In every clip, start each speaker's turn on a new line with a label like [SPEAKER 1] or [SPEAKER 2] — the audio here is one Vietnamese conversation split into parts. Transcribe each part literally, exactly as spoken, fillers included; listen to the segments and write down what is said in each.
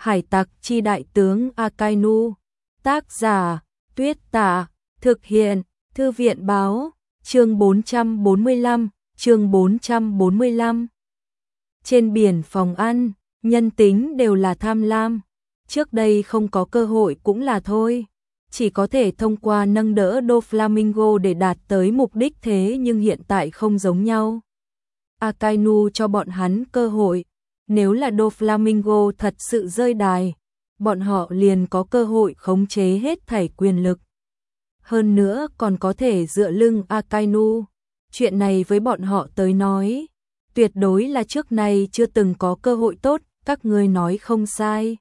[SPEAKER 1] Hải tặc chi đại tướng Akainu. Tác giả Tuyết Tạ. Thực hiện Thư viện báo. Chương bốn trăm bốn mươi lăm. Chương bốn trăm bốn mươi lăm. Trên biển phòng ăn, nhân tính đều là tham lam. Trước đây không có cơ hội cũng là thôi. Chỉ có thể thông qua nâng đỡ Doflamingo để đạt tới mục đích, thế nhưng hiện tại không giống nhau. Akainu cho bọn hắn cơ hội. Nếu là Doflamingo thật sự rơi đài, bọn họ liền có cơ hội khống chế hết thảy quyền lực. Hơn nữa còn có thể dựa lưng Akainu. Chuyện này với bọn họ tới nói, tuyệt đối là trước nay chưa từng có cơ hội tốt, các ngươi nói không sai.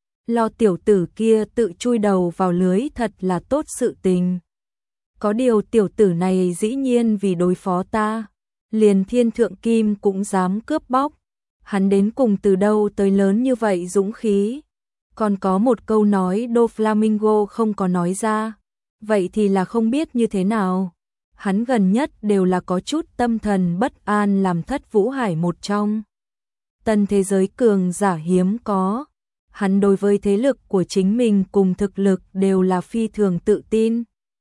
[SPEAKER 1] Lo tiểu tử kia tự chui đầu vào lưới thật là tốt sự tình. Có điều tiểu tử này dĩ nhiên vì đối phó ta, liền thiên thượng kim cũng dám cướp bóc. Hắn đến cùng từ đâu tới lớn như vậy dũng khí. Còn có một câu nói Doflamingo không có nói ra, vậy thì là không biết như thế nào. Hắn gần nhất đều là có chút tâm thần bất an, làm thất vũ hải một trong tân thế giới cường giả hiếm có. Hắn đối với thế lực của chính mình cùng thực lực đều là phi thường tự tin.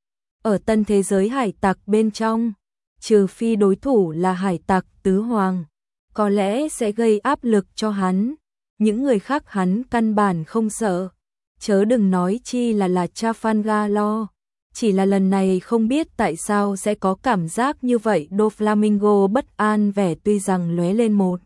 [SPEAKER 1] Ở tân thế giới hải tặc bên trong, trừ phi đối thủ là hải tặc tứ hoàng, có lẽ sẽ gây áp lực cho hắn. Những người khác hắn căn bản không sợ, chớ đừng nói chi là là Trafalgar. Chỉ là lần này không biết tại sao sẽ có cảm giác như vậy. Doflamingo bất an vẻ tuy rằng lóe lên một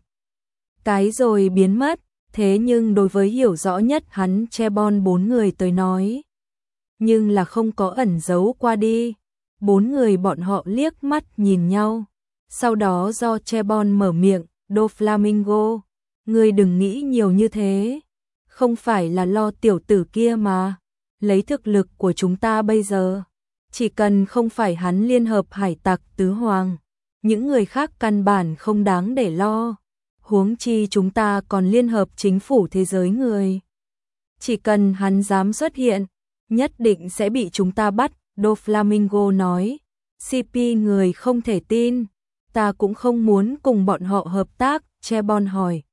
[SPEAKER 1] cái rồi biến mất, thế nhưng đối với hiểu rõ nhất hắn Chebon bốn người tới nói, nhưng là không có ẩn giấu qua đi. Bốn người bọn họ liếc mắt nhìn nhau, sau đó do Chebon mở miệng, Doflamingo, ngươi đừng nghĩ nhiều như thế, không phải là lo tiểu tử kia mà. Lấy thực lực của chúng ta bây giờ, chỉ cần không phải hắn liên hợp hải tặc tứ hoàng, những người khác căn bản không đáng để lo. Huống chi chúng ta còn liên hợp chính phủ thế giới người. Chỉ cần hắn dám xuất hiện, nhất định sẽ bị chúng ta bắt. Doflamingo nói, xê pê người không thể tin, ta cũng không muốn cùng bọn họ hợp tác. Chebon hỏi,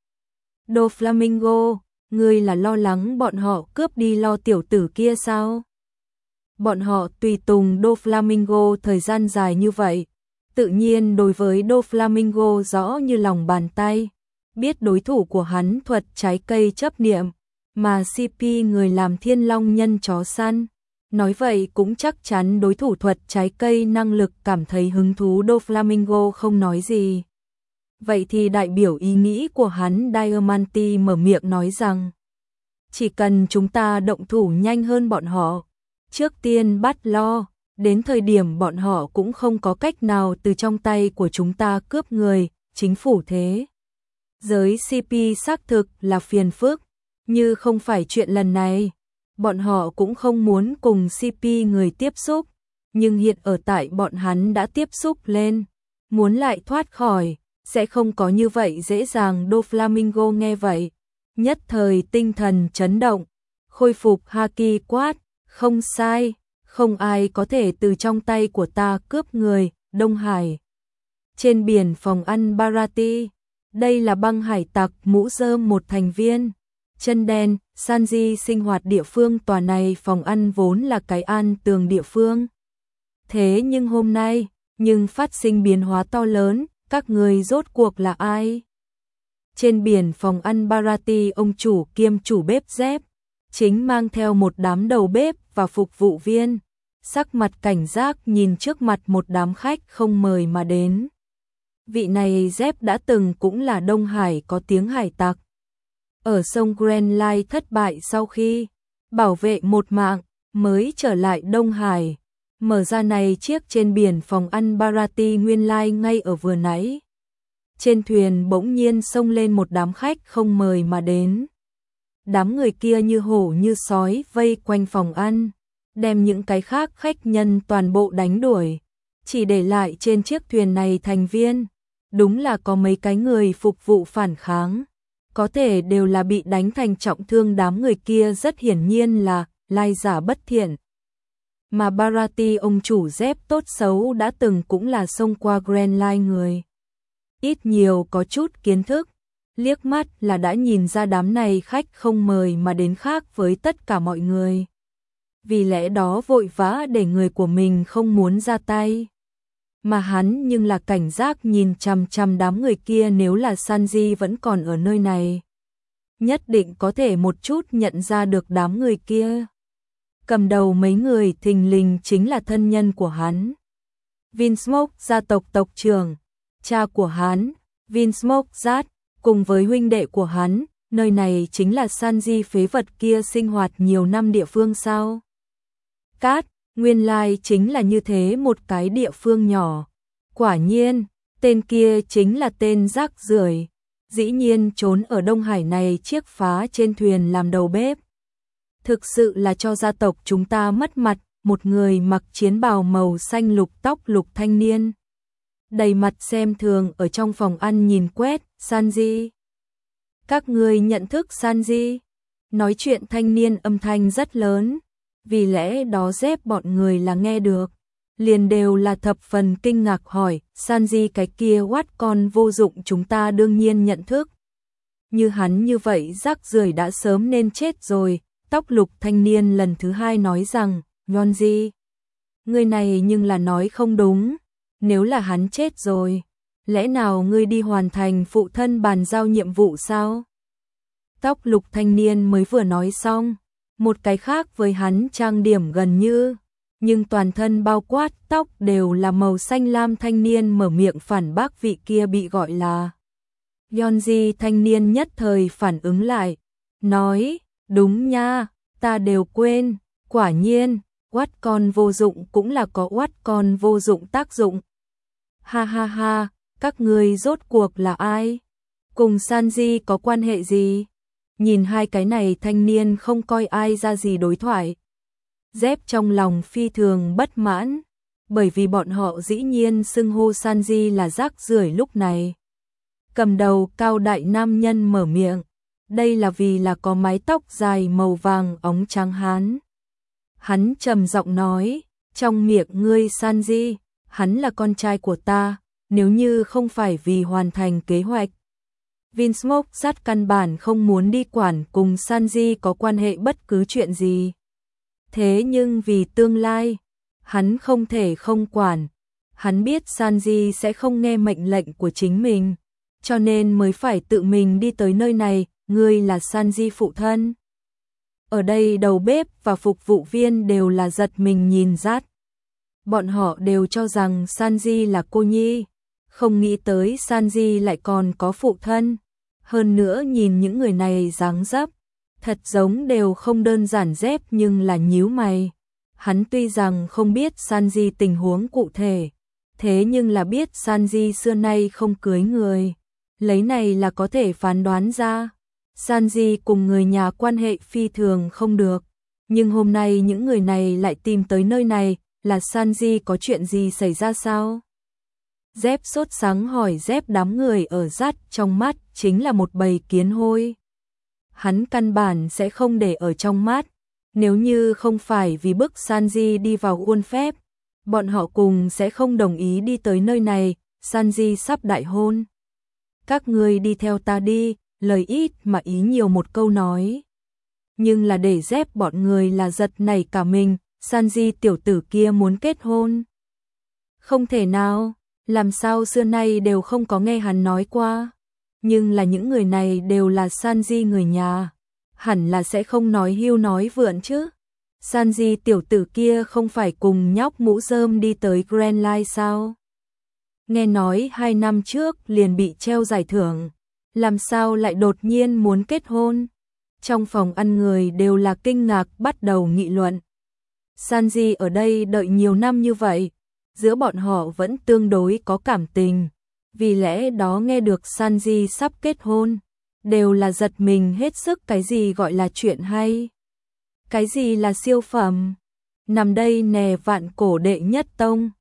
[SPEAKER 1] Doflamingo, ngươi là lo lắng bọn họ cướp đi lo tiểu tử kia sao? Bọn họ tùy tùng Doflamingo thời gian dài như vậy, tự nhiên đối với Doflamingo rõ như lòng bàn tay, biết đối thủ của hắn thuật trái cây chấp niệm, mà xê pê người làm thiên long nhân chó săn. Nói vậy cũng chắc chắn đối thủ thuật trái cây năng lực cảm thấy hứng thú. Doflamingo không nói gì. Vậy thì đại biểu ý nghĩ của hắn Diamante mở miệng nói rằng, chỉ cần chúng ta động thủ nhanh hơn bọn họ, trước tiên bắt lo, đến thời điểm bọn họ cũng không có cách nào từ trong tay của chúng ta cướp người. Chính phủ thế giới xê pê xác thực là phiền phức, như không phải chuyện lần này, bọn họ cũng không muốn cùng xê pê người tiếp xúc, nhưng hiện ở tại bọn hắn đã tiếp xúc lên, muốn lại thoát khỏi sẽ không có như vậy dễ dàng. Doflamingo nghe vậy, nhất thời tinh thần chấn động, khôi phục haki quát, không sai, không ai có thể từ trong tay của ta cướp người. Đông Hải, trên biển phòng ăn Barati, đây là băng hải tặc mũ rơm một thành viên chân đen Sanji sinh hoạt địa phương. Tòa này phòng ăn vốn là cái an tường địa phương, thế nhưng hôm nay nhưng phát sinh biến hóa to lớn. Các người rốt cuộc là ai? Trên biển phòng ăn Barati, ông chủ kiêm chủ bếp dép chính mang theo một đám đầu bếp và phục vụ viên, sắc mặt cảnh giác nhìn trước mặt một đám khách không mời mà đến. Vị này dép đã từng cũng là Đông Hải có tiếng hải tặc. Ở sông Grand Line thất bại sau khi bảo vệ một mạng mới trở lại Đông Hải. Mở ra này chiếc trên biển phòng ăn Barati nguyên lai ngay ở vừa nãy. Trên thuyền bỗng nhiên xông lên một đám khách không mời mà đến. Đám người kia như hổ như sói vây quanh phòng ăn, đem những cái khác khách nhân toàn bộ đánh đuổi, chỉ để lại trên chiếc thuyền này thành viên. Đúng là có mấy cái người phục vụ phản kháng, có thể đều là bị đánh thành trọng thương. Đám người kia rất hiển nhiên là lai giả bất thiện. Mà Barati ông chủ dép tốt xấu đã từng cũng là xông qua Grand Line người, ít nhiều có chút kiến thức, liếc mắt là đã nhìn ra đám này khách không mời mà đến khác với tất cả mọi người. Vì lẽ đó vội vã để người của mình không muốn ra tay. Mà hắn nhưng là cảnh giác nhìn chằm chằm đám người kia, nếu là Sanji vẫn còn ở nơi này, nhất định có thể một chút nhận ra được đám người kia. Cầm đầu mấy người thình lình chính là thân nhân của hắn. Vinsmoke gia tộc tộc trưởng, cha của hắn, Vinsmoke Zat, cùng với huynh đệ của hắn, nơi này chính là Sanji phế vật kia sinh hoạt nhiều năm địa phương sao? Cát, nguyên lai chính là như thế một cái địa phương nhỏ. Quả nhiên, tên kia chính là tên rác rưởi, dĩ nhiên trốn ở Đông Hải này chiếc phá trên thuyền làm đầu bếp. Thực sự là cho gia tộc chúng ta mất mặt. Một người mặc chiến bào màu xanh lục, tóc lục thanh niên, đầy mặt xem thường ở trong phòng ăn nhìn quét. Sanji, các ngươi nhận thức Sanji? Nói chuyện thanh niên âm thanh rất lớn, vì lẽ đó dép bọn người là nghe được, liền đều là thập phần kinh ngạc hỏi, Sanji cái kia quát con vô dụng chúng ta đương nhiên nhận thức. Như hắn như vậy rác rưởi đã sớm nên chết rồi. Tóc lục thanh niên lần thứ hai nói rằng, Yonji, người này nhưng là nói không đúng, nếu là hắn chết rồi, lẽ nào ngươi đi hoàn thành phụ thân bàn giao nhiệm vụ sao? Tóc lục thanh niên mới vừa nói xong, một cái khác với hắn trang điểm gần như, nhưng toàn thân bao quát tóc đều là màu xanh lam thanh niên mở miệng phản bác vị kia bị gọi là Yonji. Thanh niên nhất thời phản ứng lại, nói, đúng nha, ta đều quên, quả nhiên, quát con vô dụng cũng là có quát con vô dụng tác dụng. Ha ha ha, các ngươi rốt cuộc là ai? Cùng Sanji có quan hệ gì? Nhìn hai cái này thanh niên không coi ai ra gì đối thoại. Dép trong lòng phi thường bất mãn, bởi vì bọn họ dĩ nhiên xưng hô Sanji là rác rưởi. Lúc này, cầm đầu cao đại nam nhân mở miệng, đây là vì là có mái tóc dài màu vàng óng trắng hắn. Hắn trầm giọng nói, trong miệng ngươi Sanji, hắn là con trai của ta, nếu như không phải vì hoàn thành kế hoạch. Vinsmoke sát căn bản không muốn đi quản cùng Sanji có quan hệ bất cứ chuyện gì. Thế nhưng vì tương lai, hắn không thể không quản. Hắn biết Sanji sẽ không nghe mệnh lệnh của chính mình, cho nên mới phải tự mình đi tới nơi này. Ngươi là Sanji phụ thân. Ở đây đầu bếp và phục vụ viên đều là giật mình nhìn Zat. Bọn họ đều cho rằng Sanji là cô nhi, không nghĩ tới Sanji lại còn có phụ thân. Hơn nữa nhìn những người này dáng dấp, thật giống đều không đơn giản. Dép nhưng là nhíu mày. Hắn tuy rằng không biết Sanji tình huống cụ thể, thế nhưng là biết Sanji xưa nay không cưới người. Lấy này là có thể phán đoán ra. Sanji cùng người nhà quan hệ phi thường không được, nhưng hôm nay những người này lại tìm tới nơi này, là Sanji có chuyện gì xảy ra sao? Dép sốt sắng hỏi. Dép đám người ở Dát trong mắt chính là một bầy kiến hôi. Hắn căn bản sẽ không để ở trong mắt, nếu như không phải vì bức Sanji đi vào khuôn phép, bọn họ cùng sẽ không đồng ý đi tới nơi này. Sanji sắp đại hôn. Các ngươi đi theo ta đi. Lời ít mà ý nhiều một câu nói. Nhưng là để dép bọn người là giật nảy cả mình. Sanji tiểu tử kia muốn kết hôn. Không thể nào, làm sao xưa nay đều không có nghe hắn nói qua. Nhưng là những người này đều là Sanji người nhà, hẳn là sẽ không nói hưu nói vượn chứ. Sanji tiểu tử kia không phải cùng nhóc mũ rơm đi tới Grand Line sao? Nghe nói hai năm trước liền bị treo giải thưởng, làm sao lại đột nhiên muốn kết hôn? Trong phòng ăn người đều là kinh ngạc bắt đầu nghị luận. Sanji ở đây đợi nhiều năm như vậy, giữa bọn họ vẫn tương đối có cảm tình, vì lẽ đó nghe được Sanji sắp kết hôn, đều là giật mình hết sức. Cái gì gọi là chuyện hay? Cái gì là siêu phẩm? Nằm đây nè, vạn cổ đệ nhất tông,